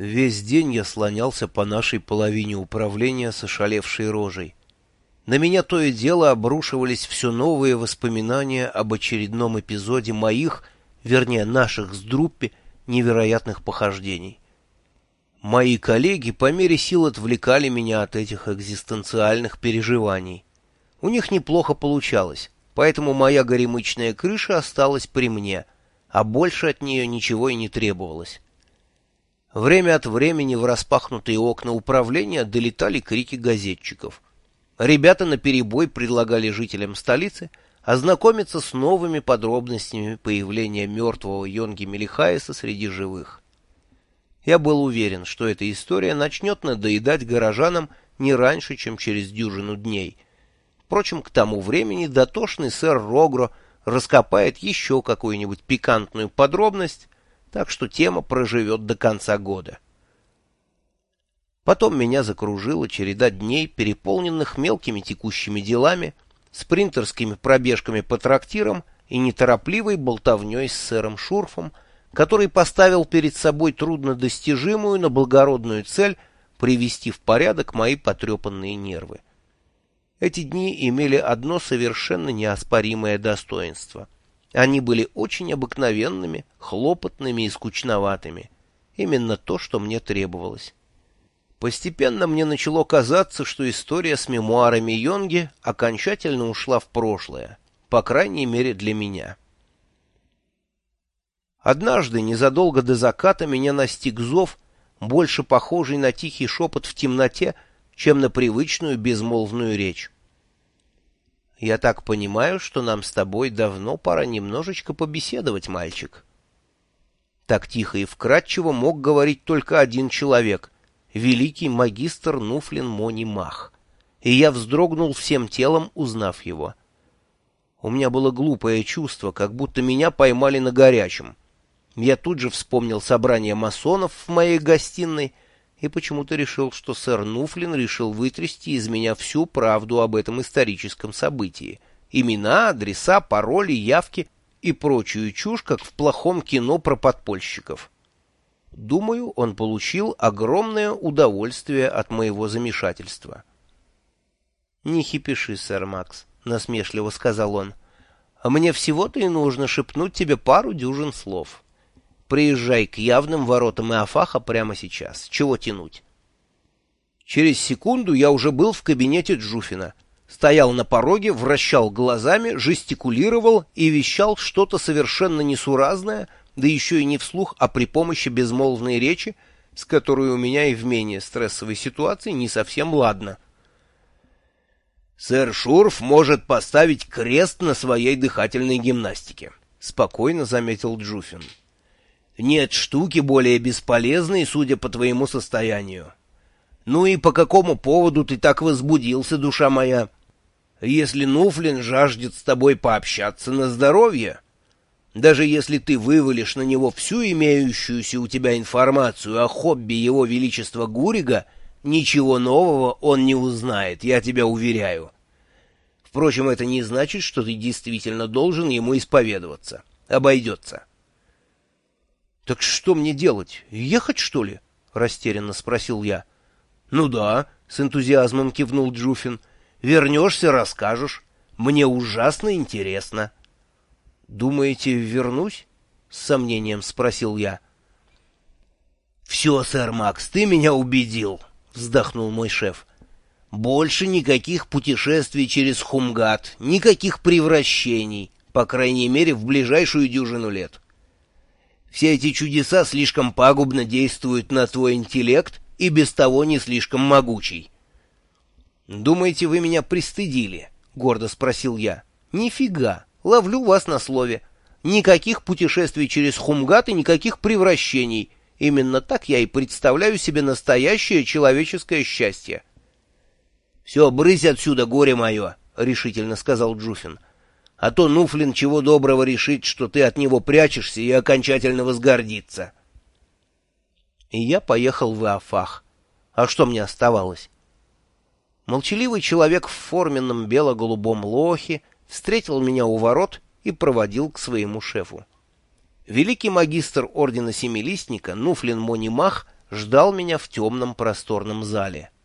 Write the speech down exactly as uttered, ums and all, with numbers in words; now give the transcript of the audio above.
Весь день я слонялся по нашей половине управления с ошалевшей рожей. На меня то и дело обрушивались все новые воспоминания об очередном эпизоде моих, вернее наших с Друппи, невероятных похождений. Мои коллеги по мере сил отвлекали меня от этих экзистенциальных переживаний. У них неплохо получалось, поэтому моя горемычная крыша осталась при мне, а больше от нее ничего и не требовалось. Время от времени в распахнутые окна управления долетали крики газетчиков. Ребята наперебой предлагали жителям столицы ознакомиться с новыми подробностями появления мертвого Йонги Мелихаеса среди живых. Я был уверен, что эта история начнет надоедать горожанам не раньше, чем через дюжину дней. Впрочем, к тому времени дотошный сэр Рогро раскопает еще какую-нибудь пикантную подробность, так что тема проживет до конца года. Потом меня закружила череда дней, переполненных мелкими текущими делами, спринтерскими пробежками по трактирам и неторопливой болтовней с сэром Шурфом, который поставил перед собой труднодостижимую, но благородную цель привести в порядок мои потрепанные нервы. Эти дни имели одно совершенно неоспоримое достоинство. Они были очень обыкновенными, хлопотными и скучноватыми. Именно то, что мне требовалось. Постепенно мне начало казаться, что история с мемуарами Йонги окончательно ушла в прошлое, по крайней мере для меня. Однажды, незадолго до заката, меня настиг зов, больше похожий на тихий шепот в темноте, чем на привычную безмолвную речь. «Я так понимаю, что нам с тобой давно пора немножечко побеседовать, мальчик». Так тихо и вкратчиво мог говорить только один человек — великий магистр Нуфлин Мони Мах, и я вздрогнул всем телом, узнав его. У меня было глупое чувство, как будто меня поймали на горячем. Я тут же вспомнил собрание масонов в моей гостиной и почему-то решил, что сэр Нуфлин решил вытрясти из меня всю правду об этом историческом событии. Имена, адреса, пароли, явки и прочую чушь, как в плохом кино про подпольщиков. Думаю, он получил огромное удовольствие от моего замешательства. — Не хипиши, сэр Макс, — насмешливо сказал он. — Мне всего-то и нужно шепнуть тебе пару дюжин слов. Приезжай к явным воротам Иофаха прямо сейчас. Чего тянуть? Через секунду я уже был в кабинете Джуфина. Стоял на пороге, вращал глазами, жестикулировал и вещал что-то совершенно несуразное, да еще и не вслух, а при помощи безмолвной речи, с которой у меня и в менее стрессовой ситуации не совсем ладно. «Сэр Шурф может поставить крест на своей дыхательной гимнастике», — спокойно заметил Джуфин. «Нет штуки более бесполезной, судя по твоему состоянию. Ну и по какому поводу ты так возбудился, душа моя? Если Нуфлин жаждет с тобой пообщаться на здоровье, даже если ты вывалишь на него всю имеющуюся у тебя информацию о хобби его величества Гурига, ничего нового он не узнает, я тебя уверяю. Впрочем, это не значит, что ты действительно должен ему исповедоваться. Обойдется». «Так что мне делать? Ехать, что ли?» — растерянно спросил я. «Ну да», — с энтузиазмом кивнул Джуфин. «Вернешься, расскажешь. Мне ужасно интересно». «Думаете, вернусь?» — с сомнением спросил я. «Все, сэр Макс, ты меня убедил», — вздохнул мой шеф. «Больше никаких путешествий через Хумгат, никаких превращений, по крайней мере, в ближайшую дюжину лет. Все эти чудеса слишком пагубно действуют на твой интеллект и без того не слишком могучий». «Думаете, вы меня пристыдили?» — гордо спросил я. «Нифига, ловлю вас на слове. Никаких путешествий через Хумгат и никаких превращений. Именно так я и представляю себе настоящее человеческое счастье». «Все, брысь отсюда, горе мое», — решительно сказал Джуфин. «А то Нуфлин чего доброго решит, что ты от него прячешься и окончательно возгордится». И я поехал в Иофах. А что мне оставалось? Молчаливый человек в форменном бело-голубом лохе встретил меня у ворот и проводил к своему шефу. Великий магистр ордена Семилистника Нуфлин Мони Мах ждал меня в темном просторном зале.